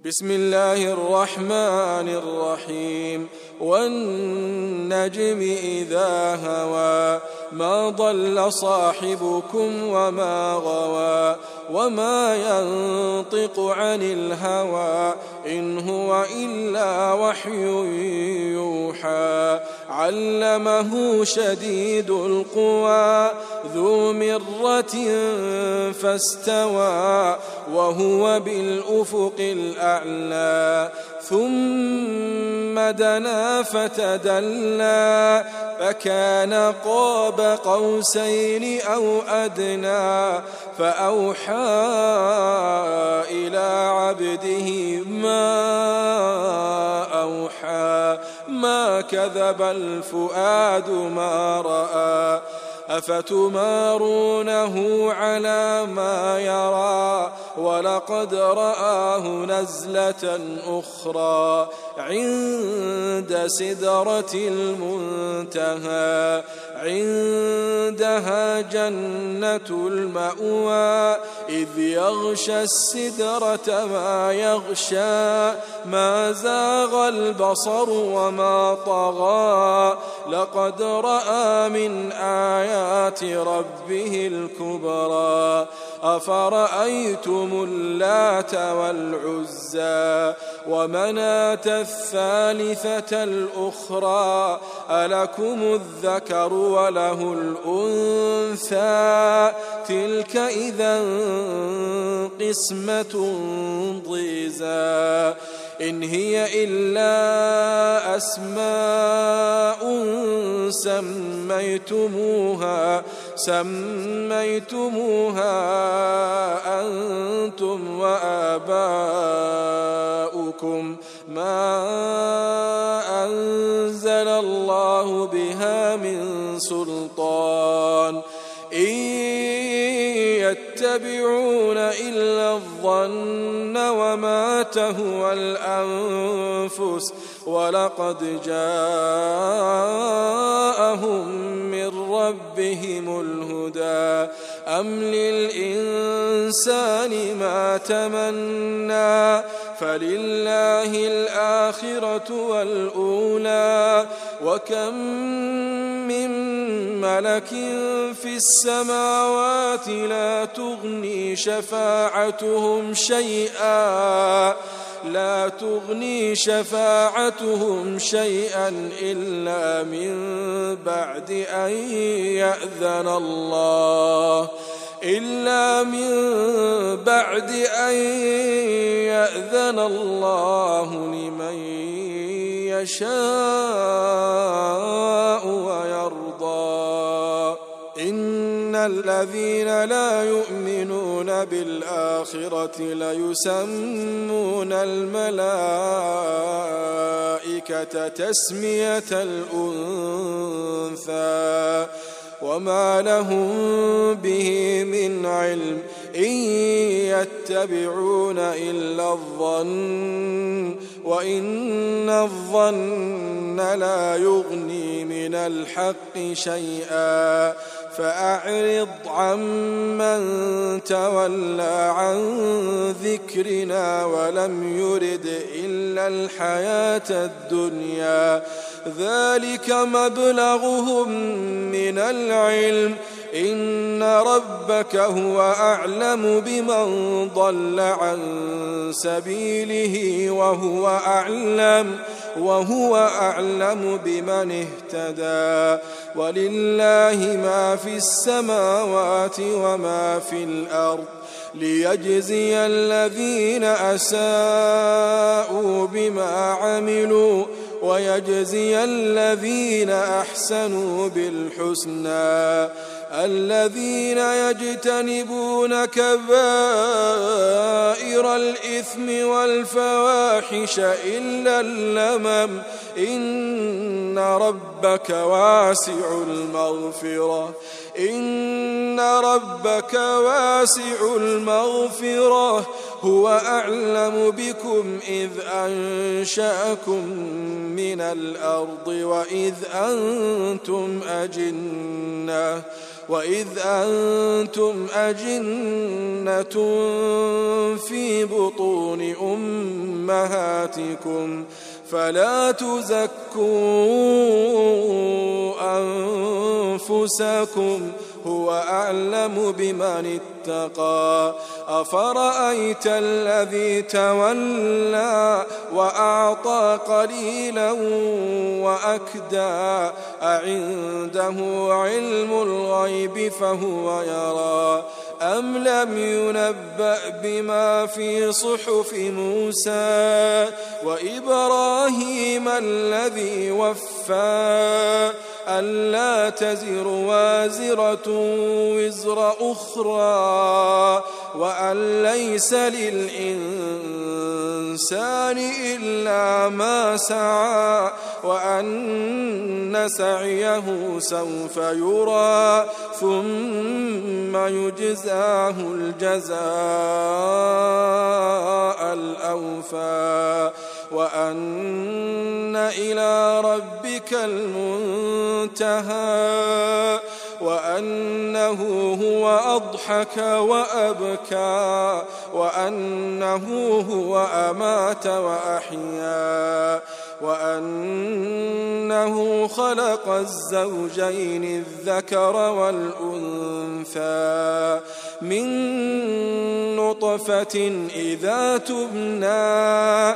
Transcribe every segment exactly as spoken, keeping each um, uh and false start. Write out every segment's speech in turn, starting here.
بسم الله الرحمن الرحيم والنجم إذا هوى ما ضل صاحبكم وما غوى وما ينطق عن الهوى إن هو إلا وحي يوحى علمه شديد القوى ذو مرة فاستوى وهو بالأفق الأعلى ثم دنا فتدلى فكان قاب قوسين أو أدنى فأوحى إلى عبده ما أوحى ما كذب الفؤاد ما رأى أفتمارونه على ما يرى ولقد رآه نزلة أخرى عند سدرة المنتهى عندها جنة المأوى إذ يغشى السدرة ما يغشى ما زاغ البصر وما طغى لقد رأى من آيات ربه الكبرى أفرأيتم اللات والعزى ومناة الثالثة الأخرى ألكم الذكر وله الأنثى تلك إذا قسمة ضيزى إن هي إلا أسماء سميتموها سميتموها أنتم وآباؤكم ما أنزل الله بها من سلطان إن يتبعون إلا الظن وما تهوى الأنفس ولقد جاءهم من ربهم الهدى أم للإنسان ما تمنى فلله الآخرة والأولى وكم من ملك في السماوات لا تغني شفاعتهم شيئا لا تغني شفاعتهم شيئا إلا من بعد أن يأذن الله إلا من بعد أن يأذن الله لمن يشاء ويرضى إن الذين لا يؤمنون بالآخرة ليسمون الملائكة تسمية الأنثى وما لهم به من علم إن يتبعون إلا الظن وإن الظن لا يغني من الحق شيئا فأعرض عمن تولى عن ذكرنا ولم يرد إلا الحياة الدنيا ذلك مبلغهم من العلم إن ربك هو أعلم بمن ضل عن سبيله وهو أعلم وهو أعلم بمن اهتدى ولله ما في السماوات وما في الأرض ليجزي الذين أساءوا بما عملوا ويجزي الذين أحسنوا بالحسنى الذين يجتنبون كبائر الإثم والفواحش إلا اللمم إن ربك واسع المغفرة إن ربك واسع المغفرة هو أعلم بكم إذ أنشأكم من الأرض وإذ أنتم أجنة وإذ أنتم أجنة في بطون أمهاتكم فلا تزكوا أنفسكم هو أعلم بمن اتقى أفرأيت الذي تولى وأعطى قليلا وأكدى أعنده علم الغيب فهو يرى أم لم ينبأ بما في صحف موسى وإبراهيم الذي وفى ألا تزر وازرة وزر أخرى وأن ليس للإنسان إلا ما سعى وأن سعيه سوف يرى ثم يجزاه الجزاء الأوفى وأن إلى ربك المنتهى وأنه هو أضحك وأبكى وأنه هو أمات وأحيا وأنه خلق الزوجين الذكر والأنثى من نطفة إذا تبنى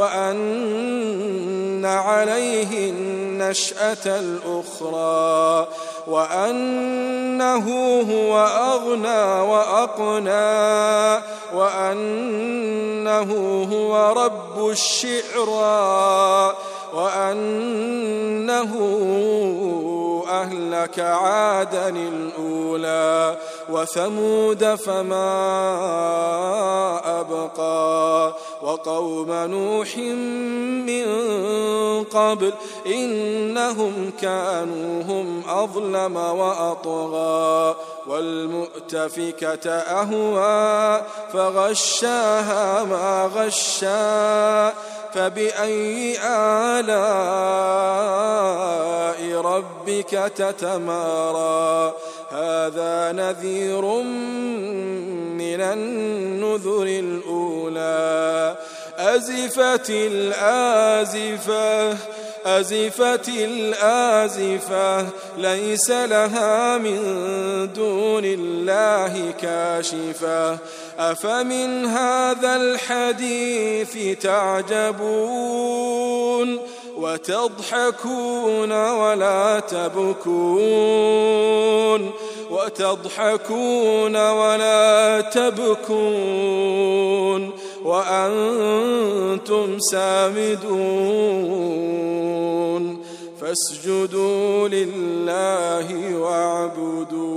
وأن عليه النشأة الأخرى وأنه هو أغنى وأقنى وأنه هو رب الشعرى وأنه أهلك عادا الأولى وثمود فما أبقى وقوم نوح من قبل إنهم كانوا هم أظلم وأطغى والمؤتفكة أهوى فغشاها ما غشا فبأي آلاء ربك تتمارى هذا نذير من النذر الأولى أزفت الآزفة أزفت الآزفة ليس لها من دون الله كاشفة أفمن هذا الحديث تعجبون وتضحكون ولا تبكون وتضحكون ولا تبكون وأنتم سامدون فاسجدوا لله واعبدوا